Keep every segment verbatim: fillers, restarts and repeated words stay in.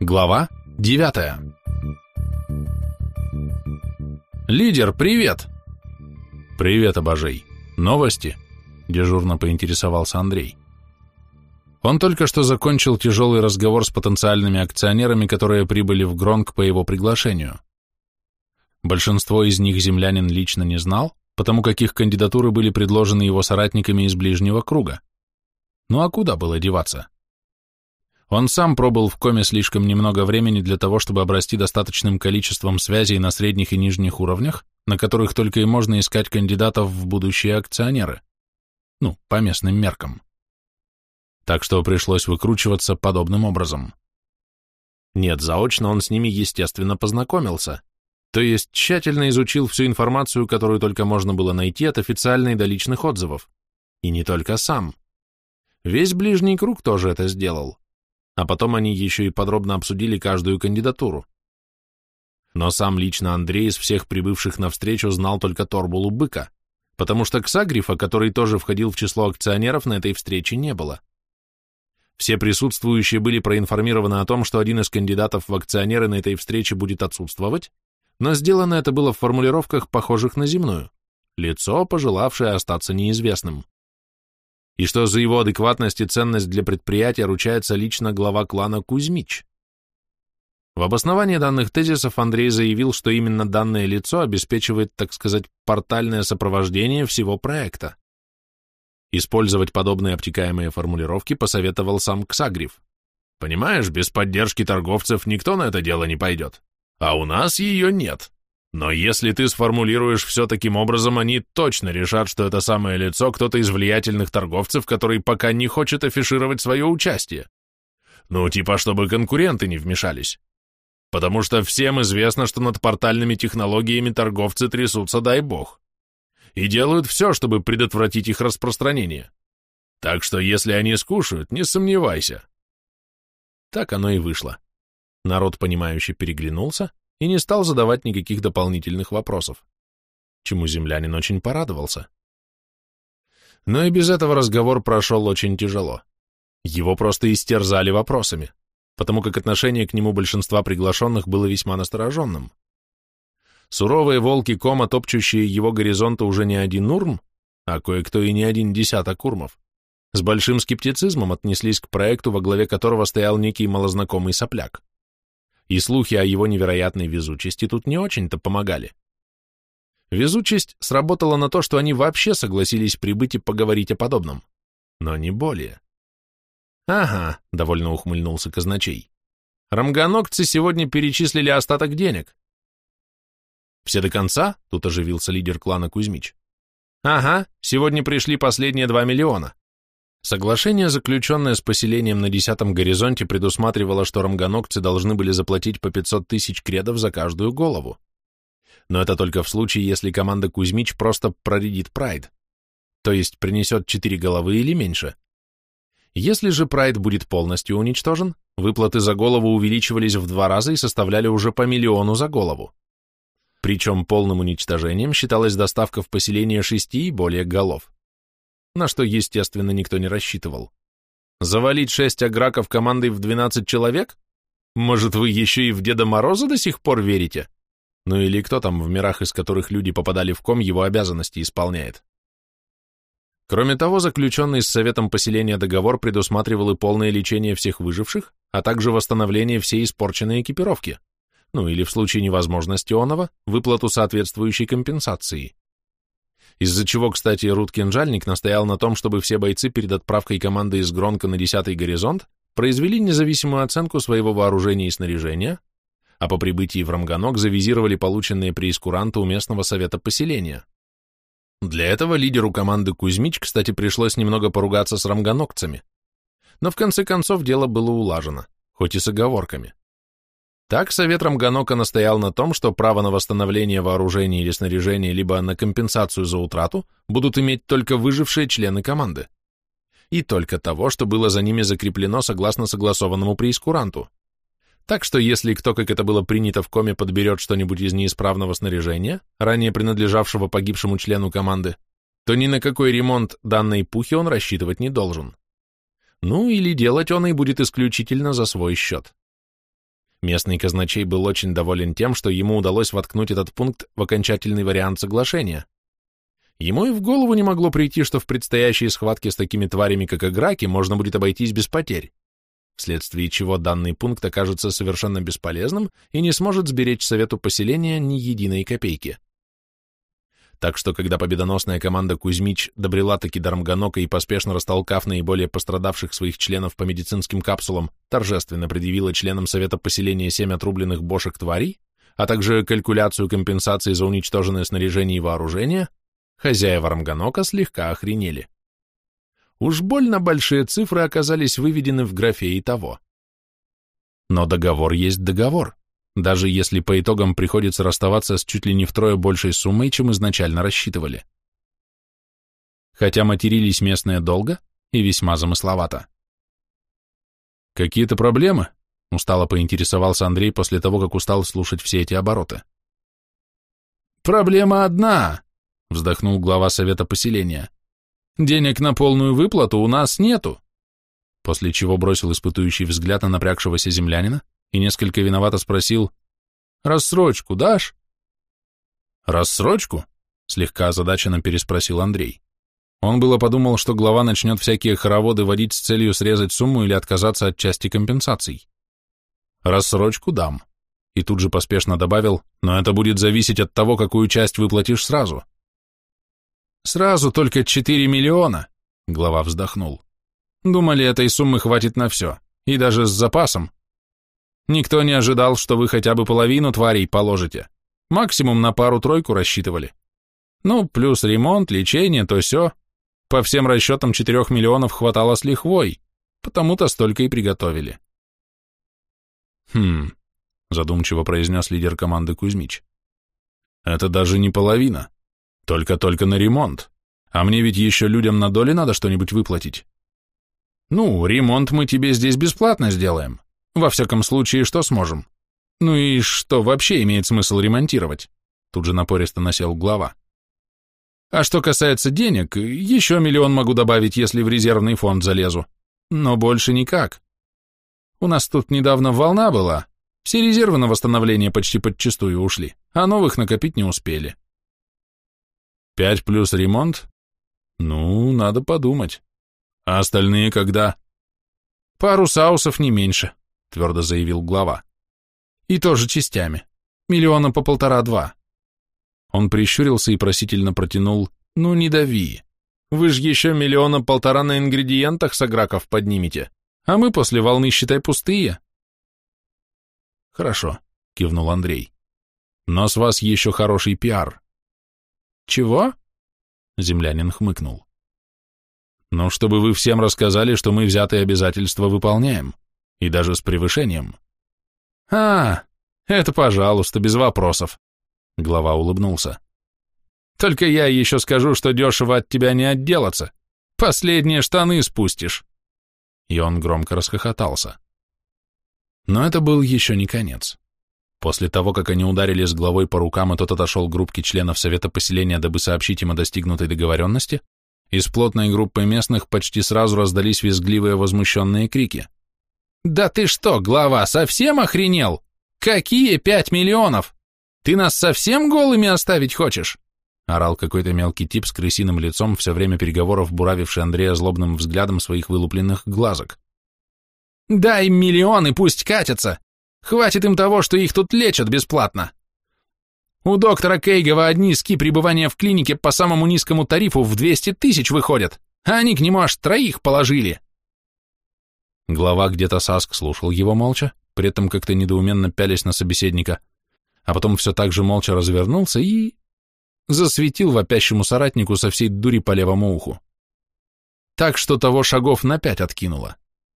Глава девятая. «Лидер, привет!» «Привет, Обожей. Новости?» – дежурно поинтересовался Андрей. Он только что закончил тяжелый разговор с потенциальными акционерами, которые прибыли в Гронк по его приглашению. Большинство из них землянин лично не знал, потому как их кандидатуры были предложены его соратниками из ближнего круга. Ну а куда было деваться? Он сам пробыл в коме слишком немного времени для того, чтобы обрасти достаточным количеством связей на средних и нижних уровнях, на которых только и можно искать кандидатов в будущие акционеры. Ну, по местным меркам. Так что пришлось выкручиваться подобным образом. Нет, заочно он с ними, естественно, познакомился, то есть тщательно изучил всю информацию, которую только можно было найти от официальной до личных отзывов. И не только сам. Весь ближний круг тоже это сделал. А потом они еще и подробно обсудили каждую кандидатуру. Но сам лично Андрей из всех прибывших на встречу знал только Торбулу Быка, потому что Ксагрифа, который тоже входил в число акционеров, на этой встрече не было. Все присутствующие были проинформированы о том, что один из кандидатов в акционеры на этой встрече будет отсутствовать, но сделано это было в формулировках, похожих на земную, лицо, пожелавшее остаться неизвестным. И что за его адекватность и ценность для предприятия ручается лично глава клана Кузьмич. В обосновании данных тезисов Андрей заявил, что именно данное лицо обеспечивает, так сказать, портальное сопровождение всего проекта. Использовать подобные обтекаемые формулировки посоветовал сам Ксагриф. Понимаешь, без поддержки торговцев никто на это дело не пойдет. А у нас ее нет. Но если ты сформулируешь все таким образом, они точно решат, что это самое лицо кто-то из влиятельных торговцев, который пока не хочет афишировать свое участие. Ну, типа, чтобы конкуренты не вмешались. Потому что всем известно, что над портальными технологиями торговцы трясутся, дай бог. И делают все, чтобы предотвратить их распространение. Так что, если они скушают, не сомневайся. Так оно и вышло. Народ, понимающе переглянулся и не стал задавать никаких дополнительных вопросов, чему землянин очень порадовался. Но и без этого разговор прошел очень тяжело. Его просто истерзали вопросами, потому как отношение к нему большинства приглашенных было весьма настороженным. Суровые волки кома, топчущие его горизонта уже не один урм, а кое-кто и не один десяток урмов, с большим скептицизмом отнеслись к проекту, во главе которого стоял некий малознакомый сопляк. И слухи о его невероятной везучести тут не очень-то помогали. Везучесть сработала на то, что они вообще согласились прибыть и поговорить о подобном, но не более. «Ага», — довольно ухмыльнулся казначей, — «рамганокцы сегодня перечислили остаток денег». «Все до конца?» — тут оживился лидер клана Кузьмич. «Ага, сегодня пришли последние два миллиона». Соглашение, заключенное с поселением на десятом горизонте, предусматривало, что рамганокцы должны были заплатить по пятьсот тысяч кредов за каждую голову. Но это только в случае, если команда Кузьмич просто проредит прайд, то есть принесет четыре головы или меньше. Если же прайд будет полностью уничтожен, выплаты за голову увеличивались в два раза и составляли уже по миллиону за голову. Причем полным уничтожением считалась доставка в поселение шести и более голов, на что, естественно, никто не рассчитывал. Завалить шесть аграков командой в двенадцать человек? Может, вы еще и в Деда Мороза до сих пор верите? Ну или кто там в мирах, из которых люди попадали в ком, его обязанности исполняет? Кроме того, заключенный с Советом поселения договор предусматривал и полное лечение всех выживших, а также восстановление всей испорченной экипировки, ну или в случае невозможности оного, выплату соответствующей компенсации. Из-за чего, кстати, Рут Кинжальник настоял на том, чтобы все бойцы перед отправкой команды из Гронка на десятый горизонт произвели независимую оценку своего вооружения и снаряжения, а по прибытии в Рамганок завизировали полученные преискуранты у местного совета поселения. Для этого лидеру команды Кузьмич, кстати, пришлось немного поругаться с рамганокцами. Но в конце концов дело было улажено, хоть и с оговорками. Так Совет Рамганока настоял на том, что право на восстановление вооружения или снаряжения, либо на компенсацию за утрату будут иметь только выжившие члены команды. И только того, что было за ними закреплено согласно согласованному преискуранту. Так что если кто, как это было принято в коме, подберет что-нибудь из неисправного снаряжения, ранее принадлежавшего погибшему члену команды, то ни на какой ремонт данной пухи он рассчитывать не должен. Ну или делать он и будет исключительно за свой счет. Местный казначей был очень доволен тем, что ему удалось воткнуть этот пункт в окончательный вариант соглашения. Ему и в голову не могло прийти, что в предстоящей схватке с такими тварями, как играки, можно будет обойтись без потерь, вследствие чего данный пункт окажется совершенно бесполезным и не сможет сберечь совету поселения ни единой копейки. Так что, когда победоносная команда Кузьмич добрела таки до Рамганока и, поспешно растолкав наиболее пострадавших своих членов по медицинским капсулам, торжественно предъявила членам совета поселения семь отрубленных бошек-тварей, а также калькуляцию компенсации за уничтоженное снаряжение и вооружение, хозяева Рамганока слегка охренели. Уж больно большие цифры оказались выведены в графе и того. Но договор есть договор, даже если по итогам приходится расставаться с чуть ли не втрое большей суммой, чем изначально рассчитывали. Хотя матерились местные долго и весьма замысловато. «Какие-то проблемы?» — устало поинтересовался Андрей после того, как устал слушать все эти обороты. «Проблема одна», — вздохнул глава совета поселения. «Денег на полную выплату у нас нету», после чего бросил испытующий взгляд на напрягшегося землянина и несколько виновато спросил: «Рассрочку дашь?» «Рассрочку?» — слегка озадаченно переспросил Андрей. Он было подумал, что глава начнет всякие хороводы водить с целью срезать сумму или отказаться от части компенсаций. «Рассрочку дам», и тут же поспешно добавил: «но это будет зависеть от того, какую часть выплатишь сразу». «Сразу только четыре миллиона», — глава вздохнул. «Думали, этой суммы хватит на все, и даже с запасом. Никто не ожидал, что вы хотя бы половину тварей положите. Максимум на пару-тройку рассчитывали. Ну, плюс ремонт, лечение, то сё. По всем расчетам четырех миллионов хватало с лихвой, потому-то столько и приготовили». «Хм», — задумчиво произнес лидер команды Кузьмич. «Это даже не половина. Только-только на ремонт. А мне ведь еще людям на доли надо что-нибудь выплатить». «Ну, ремонт мы тебе здесь бесплатно сделаем. Во всяком случае, что сможем. Ну и что вообще имеет смысл ремонтировать?» Тут же напористо насел глава. «А что касается денег, еще миллион могу добавить, если в резервный фонд залезу. Но больше никак. У нас тут недавно волна была. Все резервы на восстановление почти подчистую ушли, а новых накопить не успели». «Пять плюс ремонт? Ну, надо подумать. А остальные когда?» «Пару саусов не меньше», — твердо заявил глава. «И тоже частями. Миллиона по полтора-два». Он прищурился и просительно протянул: «Ну не дави. Вы ж еще миллиона полтора на ингредиентах с аграков поднимете, а мы после волны, считай, пустые». «Хорошо», — кивнул Андрей. «Но с вас еще хороший пиар». «Чего?» — землянин хмыкнул. «Ну, чтобы вы всем рассказали, что мы взятые обязательства выполняем, и даже с превышением». «А, это пожалуйста, без вопросов», — глава улыбнулся. «Только я еще скажу, что дешево от тебя не отделаться. Последние штаны спустишь». И он громко расхохотался. Но это был еще не конец. После того, как они ударили с главой по рукам, и тот отошел к группке членов совета поселения, дабы сообщить им о достигнутой договоренности, из плотной группы местных почти сразу раздались визгливые возмущенные крики. «Да ты что, глава, совсем охренел? Какие пять миллионов? Ты нас совсем голыми оставить хочешь?» Орал какой-то мелкий тип с крысиным лицом, все время переговоров буравивший Андрея злобным взглядом своих вылупленных глазок. «Дай им миллион и пусть катятся! Хватит им того, что их тут лечат бесплатно! У доктора Кейгова одни ски пребывания в клинике по самому низкому тарифу в двести тысяч выходят, а они к нему аж троих положили!» Глава где-то Саск слушал его молча, при этом как-то недоуменно пялясь на собеседника, а потом все так же молча развернулся и... засветил вопящему соратнику со всей дури по левому уху. Так что того шагов на пять откинуло.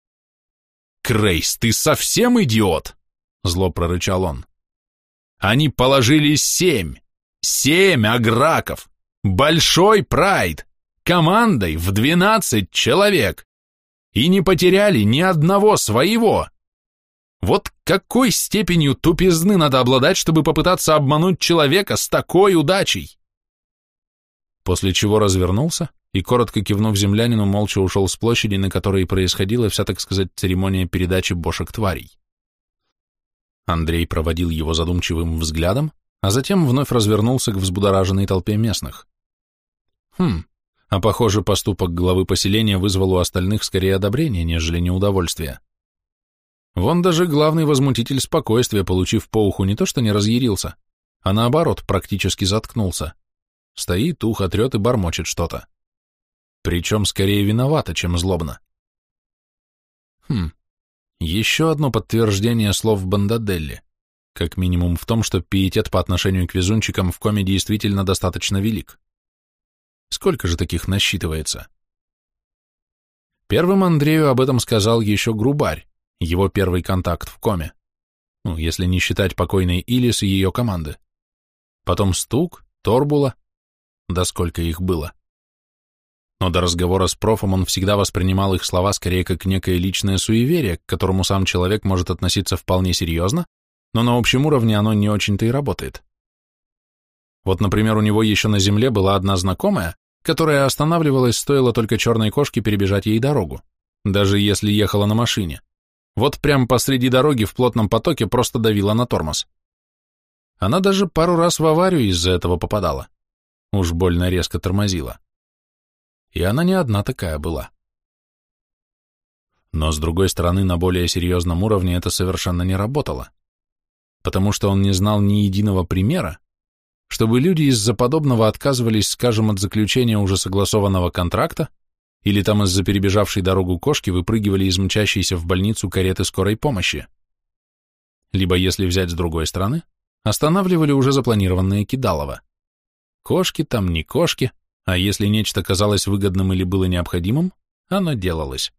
«Крейс, ты совсем идиот?» — зло прорычал он. «Они положили семь! Семь аграков! Большой прайд! Командой в двенадцать человек! И не потеряли ни одного своего! Вот какой степенью тупизны надо обладать, чтобы попытаться обмануть человека с такой удачей?» После чего развернулся и, коротко кивнув землянину, молча ушел с площади, на которой происходила вся, так сказать, церемония передачи бошек-тварей. Андрей проводил его задумчивым взглядом, а затем вновь развернулся к взбудораженной толпе местных. Хм, а похоже, поступок главы поселения вызвал у остальных скорее одобрение, нежели неудовольствие. Вон даже главный возмутитель спокойствия, получив по уху, не то что не разъярился, а наоборот, практически заткнулся. Стоит, ухо трет и бормочет что-то. Причем скорее виновато, чем злобно. Хм, еще одно подтверждение слов Бандаделли, как минимум в том, что пиетет по отношению к везунчикам в коме действительно достаточно велик. Сколько же таких насчитывается? Первым Андрею об этом сказал еще Грубарь, его первый контакт в коме, ну, если не считать покойной Илис и ее команды. Потом Стук, Торбула, да сколько их было. Но до разговора с профом он всегда воспринимал их слова скорее как некое личное суеверие, к которому сам человек может относиться вполне серьезно, но на общем уровне оно не очень-то и работает. Вот, например, у него еще на земле была одна знакомая, которая останавливалась, стоило только черной кошке перебежать ей дорогу, даже если ехала на машине. Вот прямо посреди дороги в плотном потоке просто давила на тормоз. Она даже пару раз в аварию из-за этого попадала. Уж больно резко тормозила. И она не одна такая была. Но, с другой стороны, на более серьезном уровне это совершенно не работало, потому что он не знал ни единого примера, чтобы люди из-за подобного отказывались, скажем, от заключения уже согласованного контракта или там из-за перебежавшей дорогу кошки выпрыгивали из мчащейся в больницу кареты скорой помощи. Либо, если взять с другой стороны, останавливали уже запланированные кидалово. Кошки там не кошки, а если нечто казалось выгодным или было необходимым, оно делалось.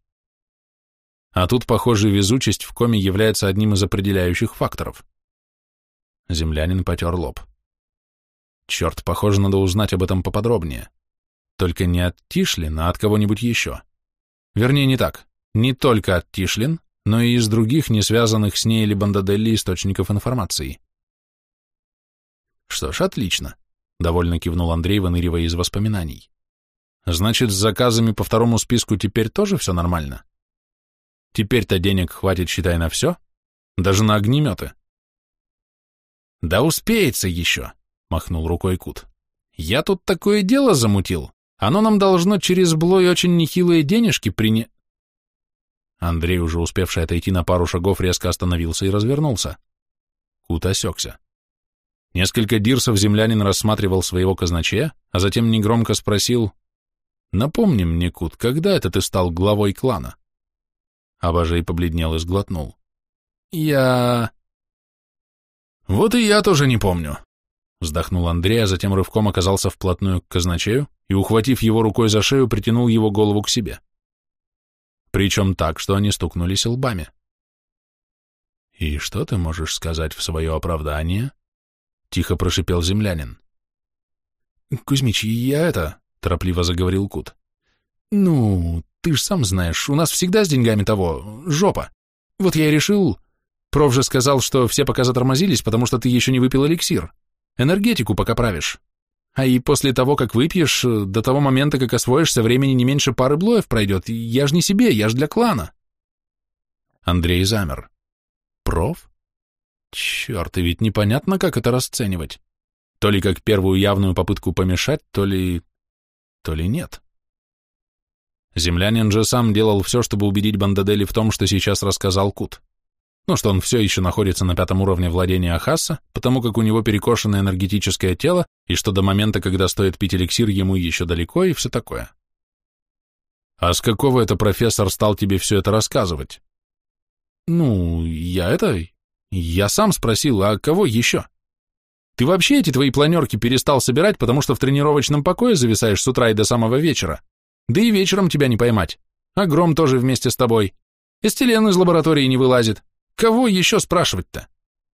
А тут, похоже, везучесть в коме является одним из определяющих факторов. Землянин потер лоб. Черт, похоже, надо узнать об этом поподробнее. Только не от Тишлин, а от кого-нибудь еще. Вернее, не так. Не только от Тишлин, но и из других, не связанных с ней или Бандаделли источников информации. Что ж, отлично. Довольно кивнул Андрей, выныривая из воспоминаний. Значит, с заказами по второму списку теперь тоже все нормально? Теперь-то денег хватит, считай, на все? Даже на огнеметы? Да успеется еще, махнул рукой Кут. Я тут такое дело замутил. Оно нам должно через Блой очень нехилые денежки прине... Андрей, уже успевший отойти на пару шагов, резко остановился и развернулся. Кут осекся. Несколько дирсов землянин рассматривал своего казначея, а затем негромко спросил: «Напомни мне, Кут, когда это ты стал главой клана?» Абажей побледнел и сглотнул. «Я...» «Вот и я тоже не помню», — вздохнул Андрей, а затем рывком оказался вплотную к казначею и, ухватив его рукой за шею, притянул его голову к себе. Причем так, что они стукнулись лбами. «И что ты можешь сказать в свое оправдание?» — тихо прошипел землянин. «Кузьмич, я это...» — торопливо заговорил Кут. «Ну, ты ж сам знаешь, у нас всегда с деньгами того... жопа. Вот я и решил... Проф же сказал, что все пока затормозились, потому что ты еще не выпил эликсир. Энергетику пока правишь. А и после того, как выпьешь, до того момента, как освоишься, времени не меньше пары блоев пройдет. Я ж не себе, я ж для клана». Андрей замер. «Проф? Черт, и ведь непонятно, как это расценивать. То ли как первую явную попытку помешать, то ли... то ли нет». Землянин же сам делал все, чтобы убедить Бандаделли в том, что сейчас рассказал Кут. Ну, что он все еще находится на пятом уровне владения Ахасса, потому как у него перекошенное энергетическое тело, и что до момента, когда стоит пить эликсир, ему еще далеко, и все такое. «А с какого это профессор стал тебе все это рассказывать?» «Ну, я это... я сам спросил, а кого еще? Ты вообще эти твои планерки перестал собирать, потому что в тренировочном покое зависаешь с утра и до самого вечера? Да и вечером тебя не поймать. А Гром тоже вместе с тобой. Эстелен из лаборатории не вылазит. Кого еще спрашивать-то?»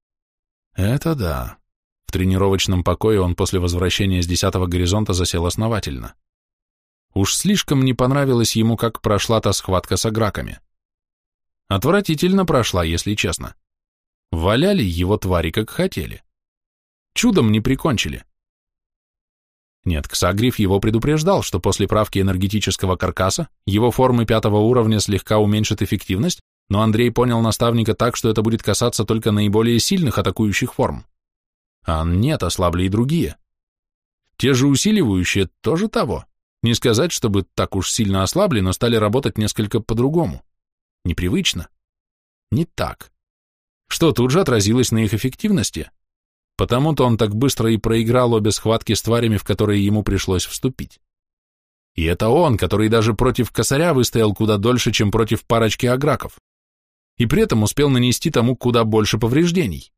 Это да. В тренировочном покое он после возвращения с десятого горизонта засел основательно. Уж слишком не понравилось ему, как прошла та схватка с аграками. Отвратительно прошла, если честно. Валяли его твари, как хотели. Чудом не прикончили. Нет, Ксагриф его предупреждал, что после правки энергетического каркаса его формы пятого уровня слегка уменьшат эффективность, но Андрей понял наставника так, что это будет касаться только наиболее сильных атакующих форм. А нет, ослабли и другие. Те же усиливающие тоже того. Не сказать, чтобы так уж сильно ослабли, но стали работать несколько по-другому. Непривычно. Не так. Что тут же отразилось на их эффективности. Потому-то он так быстро и проиграл обе схватки с тварями, в которые ему пришлось вступить. И это он, который даже против косаря выстоял куда дольше, чем против парочки аграков. И при этом успел нанести тому куда больше повреждений.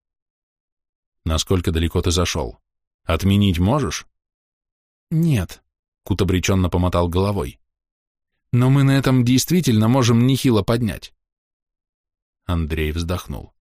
Насколько далеко ты зашел? Отменить можешь? Нет, Кут обреченно помотал головой. Но мы на этом действительно можем нехило поднять. Андрей вздохнул.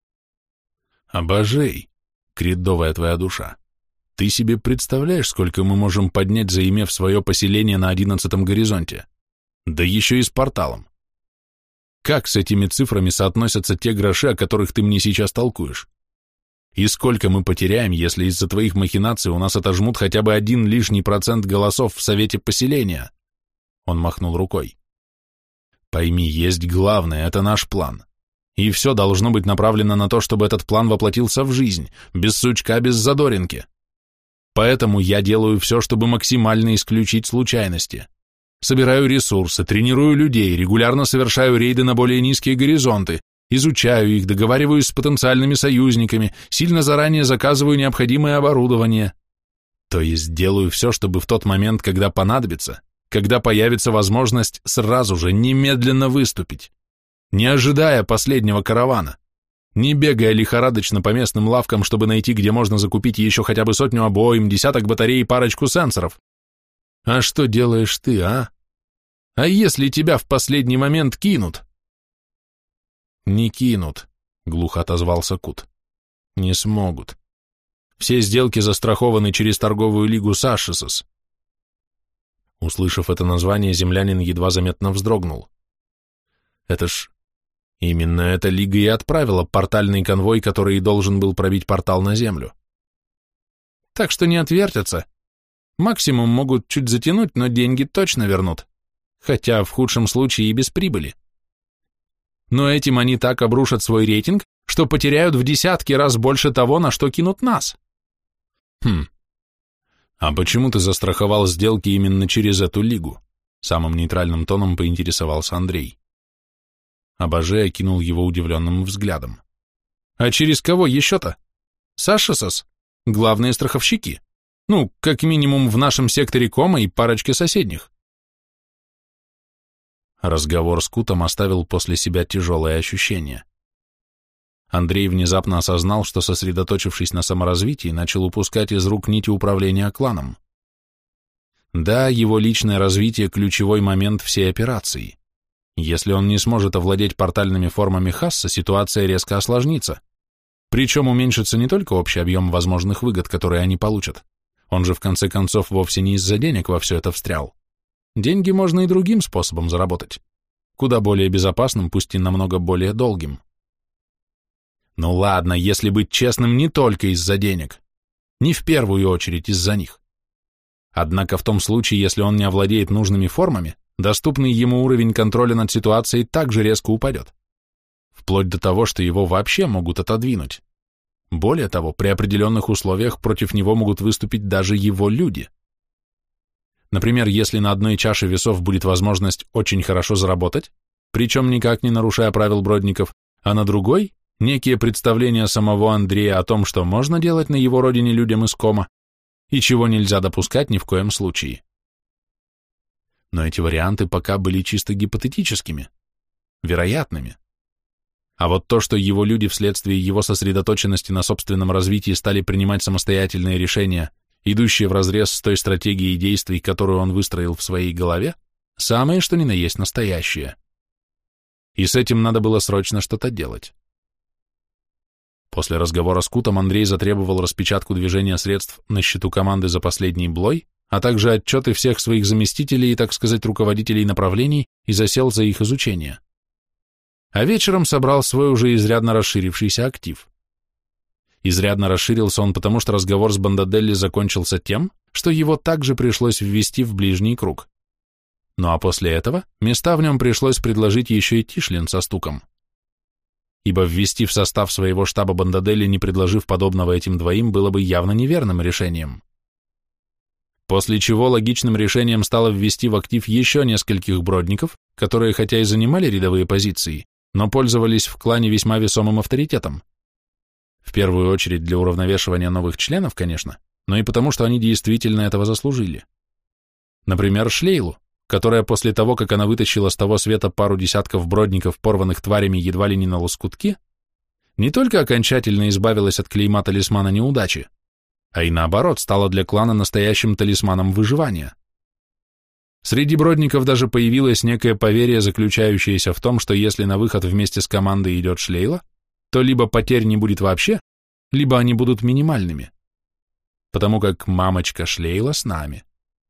Обожей, кредовая твоя душа. Ты себе представляешь, сколько мы можем поднять, заимев свое поселение на одиннадцатом горизонте? Да еще и с порталом. Как с этими цифрами соотносятся те гроши, о которых ты мне сейчас толкуешь? И сколько мы потеряем, если из-за твоих махинаций у нас отожмут хотя бы один лишний процент голосов в совете поселения? Он махнул рукой. Пойми, есть главное, это наш план. И все должно быть направлено на то, чтобы этот план воплотился в жизнь, без сучка, без задоринки. Поэтому я делаю все, чтобы максимально исключить случайности. Собираю ресурсы, тренирую людей, регулярно совершаю рейды на более низкие горизонты, изучаю их, договариваюсь с потенциальными союзниками, сильно заранее заказываю необходимое оборудование. То есть делаю все, чтобы в тот момент, когда понадобится, когда появится возможность сразу же, немедленно выступить, не ожидая последнего каравана, не бегая лихорадочно по местным лавкам, чтобы найти, где можно закупить еще хотя бы сотню обоим, десяток батарей и парочку сенсоров. А что делаешь ты, а? А если тебя в последний момент кинут? Не кинут, глухо отозвался Кут. Не смогут. Все сделки застрахованы через торговую лигу Сашисос. Услышав это название, землянин едва заметно вздрогнул. Это ж... Именно эта лига и отправила портальный конвой, который и должен был пробить портал на Землю. Так что не отвертятся. Максимум могут чуть затянуть, но деньги точно вернут. Хотя в худшем случае и без прибыли. Но этим они так обрушат свой рейтинг, что потеряют в десятки раз больше того, на что кинут нас. Хм. А почему ты застраховал сделки именно через эту лигу? Самым нейтральным тоном поинтересовался Андрей. Абаже окинул его удивленным взглядом. А через кого еще-то? Сашисос? Главные страховщики. Ну, как минимум в нашем секторе Кома и парочке соседних. Разговор с Кутом оставил после себя тяжелое ощущение. Андрей внезапно осознал, что, сосредоточившись на саморазвитии, начал упускать из рук нити управления кланом. Да, его личное развитие – ключевой момент всей операции. Если он не сможет овладеть портальными формами Хасса, ситуация резко осложнится. Причем уменьшится не только общий объем возможных выгод, которые они получат. Он же в конце концов вовсе не из-за денег во все это встрял. Деньги можно и другим способом заработать. Куда более безопасным, пусть и намного более долгим. Ну ладно, если быть честным, не только из-за денег. Не в первую очередь из-за них. Однако в том случае, если он не овладеет нужными формами, доступный ему уровень контроля над ситуацией также резко упадет. Вплоть до того, что его вообще могут отодвинуть. Более того, при определенных условиях против него могут выступить даже его люди. Например, если на одной чаше весов будет возможность очень хорошо заработать, причем никак не нарушая правил бродников, а на другой – некие представления самого Андрея о том, что можно делать на его родине людям из Кома и чего нельзя допускать ни в коем случае. Но эти варианты пока были чисто гипотетическими, вероятными. А вот то, что его люди вследствие его сосредоточенности на собственном развитии стали принимать самостоятельные решения, идущие вразрез с той стратегией действий, которую он выстроил в своей голове, самое что ни на есть настоящее. И с этим надо было срочно что-то делать. После разговора с Кутом Андрей затребовал распечатку движения средств на счету команды за последний блой, а также отчеты всех своих заместителей и, так сказать, руководителей направлений и засел за их изучение. А вечером собрал свой уже изрядно расширившийся актив. Изрядно расширился он потому, что разговор с Бандаделли закончился тем, что его также пришлось ввести в ближний круг. Ну а после этого места в нем пришлось предложить еще и Тишлин со стуком. Ибо ввести в состав своего штаба Бандаделли, не предложив подобного этим двоим, было бы явно неверным решением. После чего логичным решением стало ввести в актив еще нескольких бродников, которые хотя и занимали рядовые позиции, но пользовались в клане весьма весомым авторитетом. В первую очередь для уравновешивания новых членов, конечно, но и потому, что они действительно этого заслужили. Например, Шлейлу, которая после того, как она вытащила с того света пару десятков бродников, порванных тварями едва ли не на лоскутки, не только окончательно избавилась от клейма талисмана неудачи, а и наоборот стала для клана настоящим талисманом выживания. Среди бродников даже появилось некое поверье, заключающееся в том, что если на выход вместе с командой идет Шлейла, то либо потерь не будет вообще, либо они будут минимальными, потому как мамочка Шлейла с нами.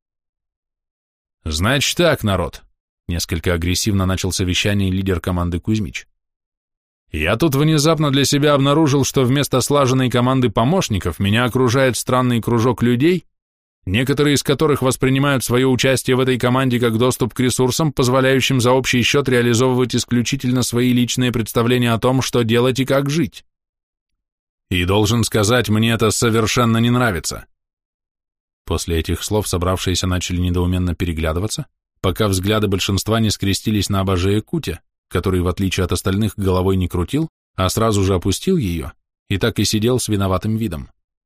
«Значит так, народ», — несколько агрессивно начал совещание лидер команды Кузьмич. «Я тут внезапно для себя обнаружил, что вместо слаженной команды помощников меня окружает странный кружок людей, некоторые из которых воспринимают свое участие в этой команде как доступ к ресурсам, позволяющим за общий счет реализовывать исключительно свои личные представления о том, что делать и как жить. И должен сказать, мне это совершенно не нравится». После этих слов собравшиеся начали недоуменно переглядываться, пока взгляды большинства не скрестились на Абажея Кутя, который, в отличие от остальных, головой не крутил, а сразу же опустил ее и так и сидел с виноватым видом.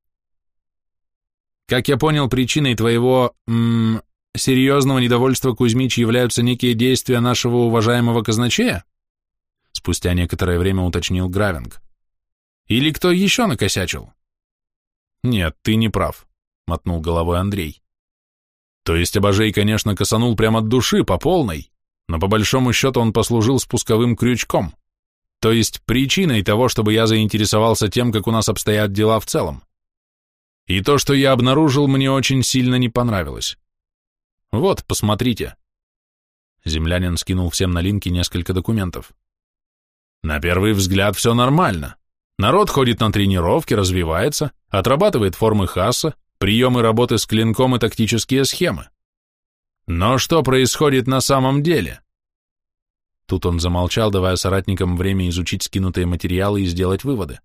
«Как я понял, причиной твоего, м- серьезного недовольства, Кузьмич, являются некие действия нашего уважаемого казначея?» Спустя некоторое время уточнил Гравинг. «Или кто еще накосячил?» «Нет, ты не прав», — мотнул головой Андрей. «То есть Абажей, конечно, косанул прямо от души, по полной, но по большому счету он послужил спусковым крючком, то есть причиной того, чтобы я заинтересовался тем, как у нас обстоят дела в целом. И то, что я обнаружил, мне очень сильно не понравилось. Вот, посмотрите». Землянин скинул всем на линки несколько документов. «На первый взгляд все нормально. Народ ходит на тренировки, развивается, отрабатывает формы хасса, приемы работы с клинком и тактические схемы. Но что происходит на самом деле?» Тут он замолчал, давая соратникам время изучить скинутые материалы и сделать выводы.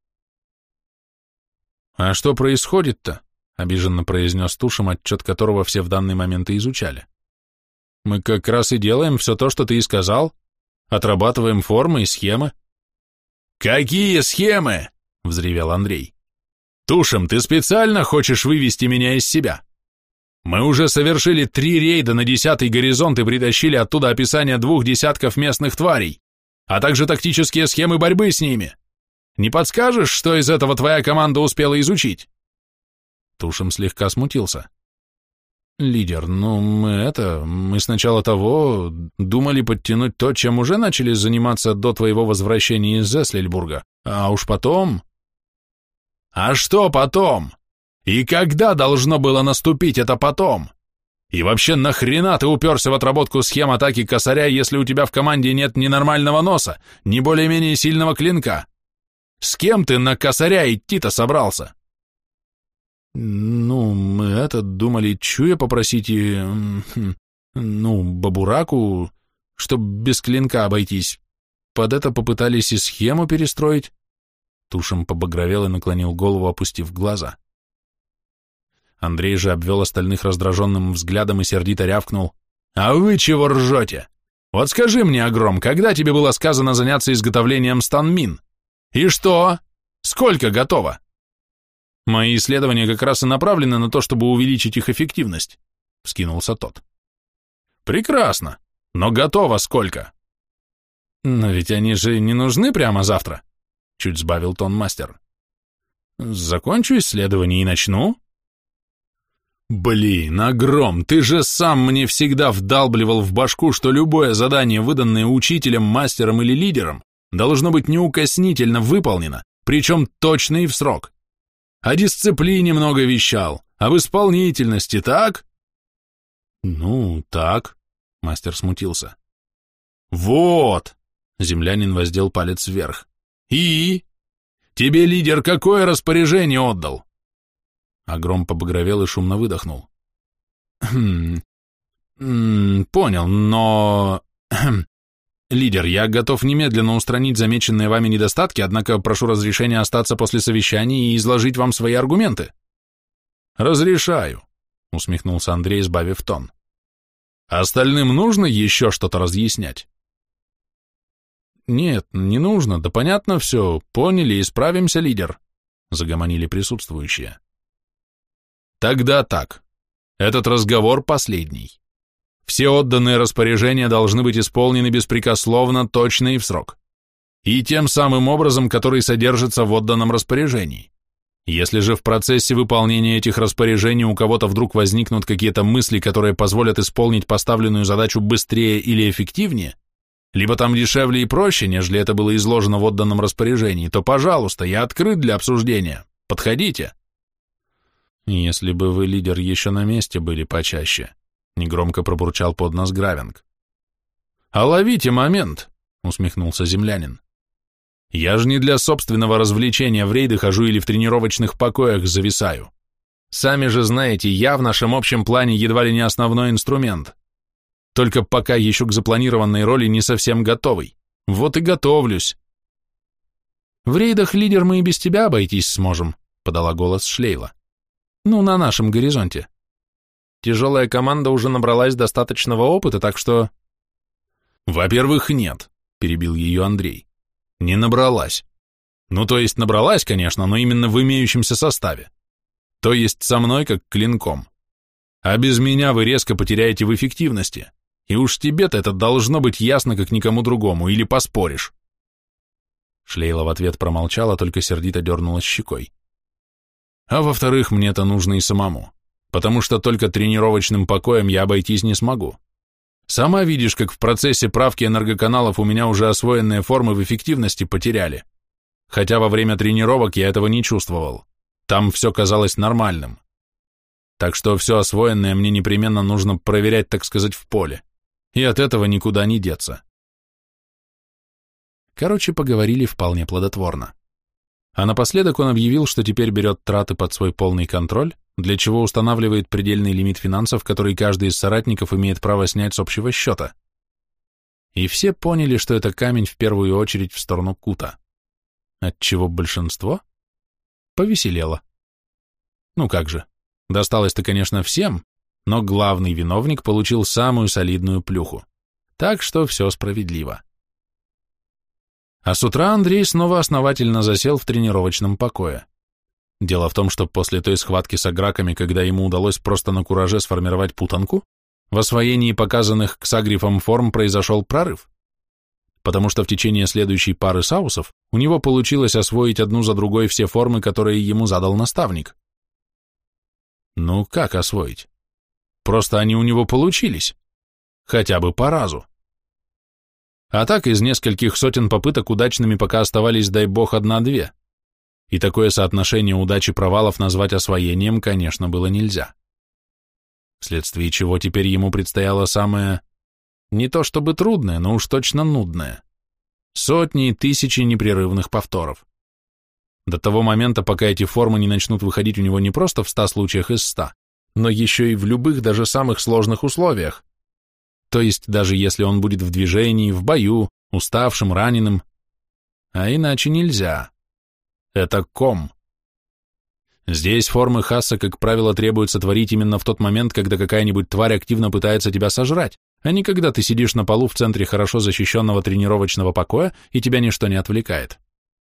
«А что происходит-то?» — обиженно произнес Тушем, отчет которого все в данный момент и изучали. «Мы как раз и делаем все то, что ты и сказал. Отрабатываем формы и схемы». «Какие схемы?» — взревел Андрей. «Тушем, ты специально хочешь вывести меня из себя? Мы уже совершили три рейда на десятый горизонт и притащили оттуда описание двух десятков местных тварей, а также тактические схемы борьбы с ними. Не подскажешь, что из этого твоя команда успела изучить?» Тушем слегка смутился. «Лидер, ну мы это, мы сначала того думали подтянуть то, чем уже начали заниматься до твоего возвращения из Зеслельбурга, а уж потом...» «А что потом? И когда должно было наступить это потом? И вообще нахрена ты уперся в отработку схем атаки косаря, если у тебя в команде нет ни нормального носа, ни более-менее сильного клинка? С кем ты на косаря идти-то собрался?» «Ну, мы это думали Чуя попросить и... ну, Бабураку, чтоб без клинка обойтись. Под это попытались и схему перестроить». Тушем побагровел и наклонил голову, опустив глаза. Андрей же обвел остальных раздраженным взглядом и сердито рявкнул. «А вы чего ржете? Вот скажи мне, Огром, когда тебе было сказано заняться изготовлением станмин? И что? Сколько готово?» «Мои исследования как раз и направлены на то, чтобы увеличить их эффективность», — вскинулся тот. «Прекрасно. Но готово сколько?» «Но ведь они же не нужны прямо завтра», — чуть сбавил тон мастер. «Закончу исследование и начну». «Блин, Огром, ты же сам мне всегда вдалбливал в башку, что любое задание, выданное учителем, мастером или лидером, должно быть неукоснительно выполнено, причем точно и в срок. О дисциплине много вещал, об исполнительности, так?» «Ну, так», — мастер смутился. «Вот», — землянин воздел палец вверх. «И? Тебе лидер какое распоряжение отдал?» Огром побагровел и шумно выдохнул. «Хм, М-м, понял, но... Лидер, я готов немедленно устранить замеченные вами недостатки, однако прошу разрешения остаться после совещания и изложить вам свои аргументы. Разрешаю, усмехнулся Андрей, сбавив тон. Остальным нужно еще что-то разъяснять? Нет, не нужно, да понятно все, поняли и справимся, лидер, загомонили присутствующие. Тогда так, этот разговор последний. Все отданные распоряжения должны быть исполнены беспрекословно, точно и в срок. И тем самым образом, который содержится в отданном распоряжении. Если же в процессе выполнения этих распоряжений у кого-то вдруг возникнут какие-то мысли, которые позволят исполнить поставленную задачу быстрее или эффективнее, либо там дешевле и проще, нежели это было изложено в отданном распоряжении, то, пожалуйста, я открыт для обсуждения. Подходите. Если бы вы, лидер, еще на месте были почаще, негромко пробурчал под нос Гравинг. А ловите момент, усмехнулся землянин. Я же не для собственного развлечения в рейды хожу или в тренировочных покоях зависаю. Сами же знаете, я в нашем общем плане едва ли не основной инструмент. Только пока еще к запланированной роли не совсем готовый. Вот и готовлюсь. В рейдах, лидер, мы и без тебя обойтись сможем, подала голос Шлейла. Ну, на нашем горизонте. Тяжелая команда уже набралась достаточного опыта, так что... Во-первых, нет, перебил ее Андрей. Не набралась. Ну, то есть набралась, конечно, но именно в имеющемся составе. То есть со мной как клинком. А без меня вы резко потеряете в эффективности. И уж тебе-то это должно быть ясно, как никому другому, или поспоришь. Шлейла в ответ промолчала, только сердито дернула щекой. А во-вторых, мне это нужно и самому, потому что только тренировочным покоем я обойтись не смогу. Сама видишь, как в процессе правки энергоканалов у меня уже освоенные формы в эффективности потеряли. Хотя во время тренировок я этого не чувствовал. Там все казалось нормальным. Так что все освоенное мне непременно нужно проверять, так сказать, в поле. И от этого никуда не деться. Короче, поговорили вполне плодотворно. А напоследок он объявил, что теперь берет траты под свой полный контроль, для чего устанавливает предельный лимит финансов, который каждый из соратников имеет право снять с общего счета. И все поняли, что это камень в первую очередь в сторону Кута. Отчего большинство повеселело. Ну как же, досталось-то, конечно, всем, но главный виновник получил самую солидную плюху. Так что все справедливо. А с утра Андрей снова основательно засел в тренировочном покое. Дело в том, что после той схватки с аграками, когда ему удалось просто на кураже сформировать путанку, в освоении показанных ксагрифом форм произошел прорыв, потому что в течение следующей пары саусов у него получилось освоить одну за другой все формы, которые ему задал наставник. Ну как освоить? Просто они у него получились, хотя бы по разу. А так из нескольких сотен попыток удачными пока оставались, дай бог, одна-две. И такое соотношение удачи провалов назвать освоением, конечно, было нельзя. Вследствие чего теперь ему предстояло самое, не то чтобы трудное, но уж точно нудное. Сотни и тысячи непрерывных повторов. До того момента, пока эти формы не начнут выходить у него не просто в ста случаях из ста, но еще и в любых, даже самых сложных условиях. То есть даже если он будет в движении, в бою, уставшим, раненым. А иначе нельзя. Это ком. Здесь формы Хасса, как правило, требуется творить именно в тот момент, когда какая-нибудь тварь активно пытается тебя сожрать, а не когда ты сидишь на полу в центре хорошо защищенного тренировочного покоя и тебя ничто не отвлекает.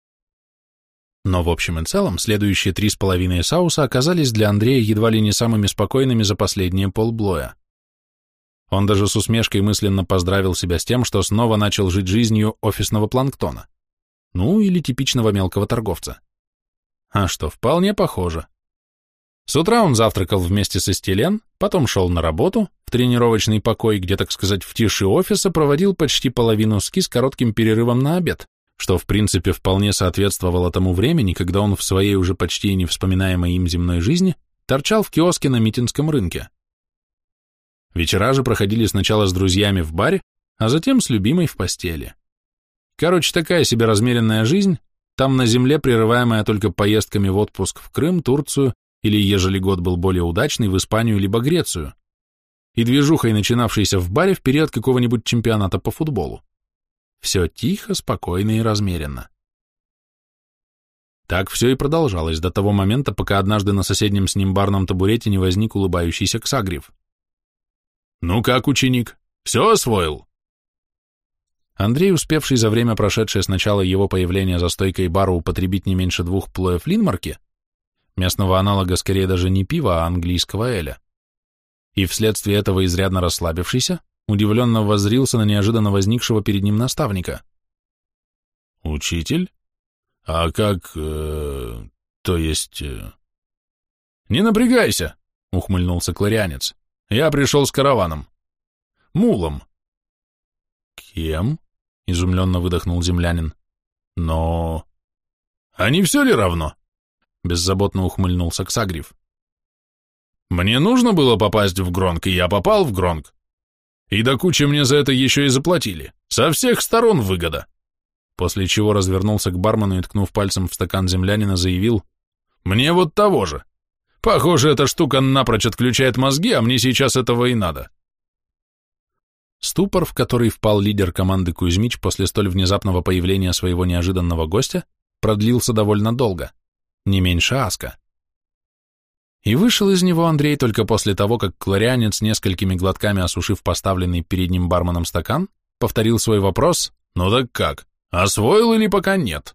Но в общем и целом следующие три с половиной сауса оказались для Андрея едва ли не самыми спокойными за последние полблоя. Он даже с усмешкой мысленно поздравил себя с тем, что снова начал жить жизнью офисного планктона. Ну, или типичного мелкого торговца. А что, вполне похоже. С утра он завтракал вместе со Стелен, потом шел на работу, в тренировочный покой, где, так сказать, в тиши офиса проводил почти половину ски с коротким перерывом на обед, что, в принципе, вполне соответствовало тому времени, когда он в своей уже почти невспоминаемой им земной жизни торчал в киоске на Митинском рынке. Вечера же проходили сначала с друзьями в баре, а затем с любимой в постели. Короче, такая себе размеренная жизнь, там на земле прерываемая только поездками в отпуск в Крым, Турцию или, ежели год был более удачный, в Испанию либо Грецию. и движухой, начинавшейся в баре в период какого-нибудь чемпионата по футболу. Все тихо, спокойно и размеренно. Так все и продолжалось до того момента, пока однажды на соседнем с ним барном табурете не возник улыбающийся Ксагрив. «Ну как, ученик, все освоил?» Андрей, успевший за время, прошедшее с начала его появления за стойкой бара, употребить не меньше двух плоев Линмарки, местного аналога скорее даже не пива, а английского эля, и вследствие этого изрядно расслабившийся, удивленно воззрился на неожиданно возникшего перед ним наставника. «Учитель? А как... Э, то есть...» э... «Не напрягайся!» — ухмыльнулся кларианец. «Я пришел с караваном. Мулом». «Кем?» — изумленно выдохнул землянин. «Но...» «А не все ли равно?» — беззаботно ухмыльнулся Ксагрив. «Мне нужно было попасть в Гронк, и я попал в Гронк. И до кучи мне за это еще и заплатили. Со всех сторон выгода». После чего развернулся к бармену и, ткнув пальцем в стакан землянина, заявил: «Мне вот того же. Похоже, эта штука напрочь отключает мозги, а мне сейчас этого и надо». Ступор, в который впал лидер команды Кузьмич после столь внезапного появления своего неожиданного гостя, продлился довольно долго, не меньше аска. И вышел из него Андрей только после того, как кларианец, несколькими глотками осушив поставленный перед ним барменом стакан, повторил свой вопрос: «Ну так как, освоил или пока нет?»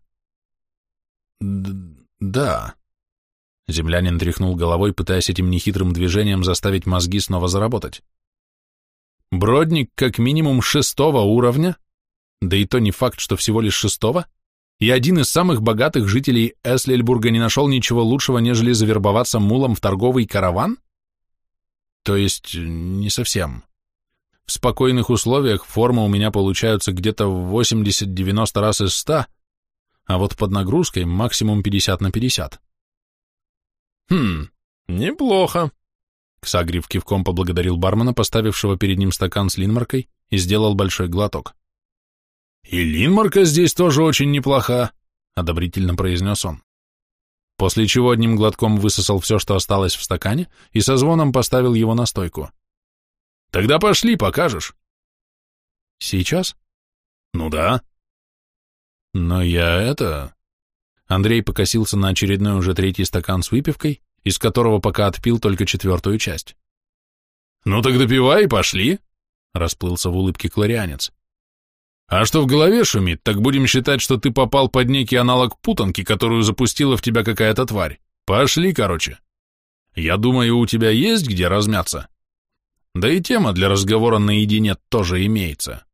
«Да». Землянин тряхнул головой, пытаясь этим нехитрым движением заставить мозги снова заработать. «Бродник как минимум шестого уровня, да и то не факт, что всего лишь шестого, и один из самых богатых жителей Эслельбурга не нашел ничего лучшего, нежели завербоваться мулом в торговый караван? То есть, не совсем. В спокойных условиях формы у меня получаются где-то в восемьдесят-девяносто раз из ста, а вот под нагрузкой максимум пятьдесят на пятьдесят. Хм, неплохо. Ксагрив кивком поблагодарил бармена, поставившего перед ним стакан с линмаркой, и сделал большой глоток. «И линмарка здесь тоже очень неплоха», — одобрительно произнес он. После чего одним глотком высосал все, что осталось в стакане, и со звоном поставил его на стойку. «Тогда пошли, покажешь». «Сейчас?» «Ну да». «Но я это...» Андрей покосился на очередной уже третий стакан с выпивкой, из которого пока отпил только четвертую часть. «Ну так допивай и пошли», — расплылся в улыбке кларианец. «А что в голове шумит, так будем считать, что ты попал под некий аналог путанки, которую запустила в тебя какая-то тварь. Пошли, короче. Я думаю, у тебя есть где размяться. Да и тема для разговора наедине тоже имеется».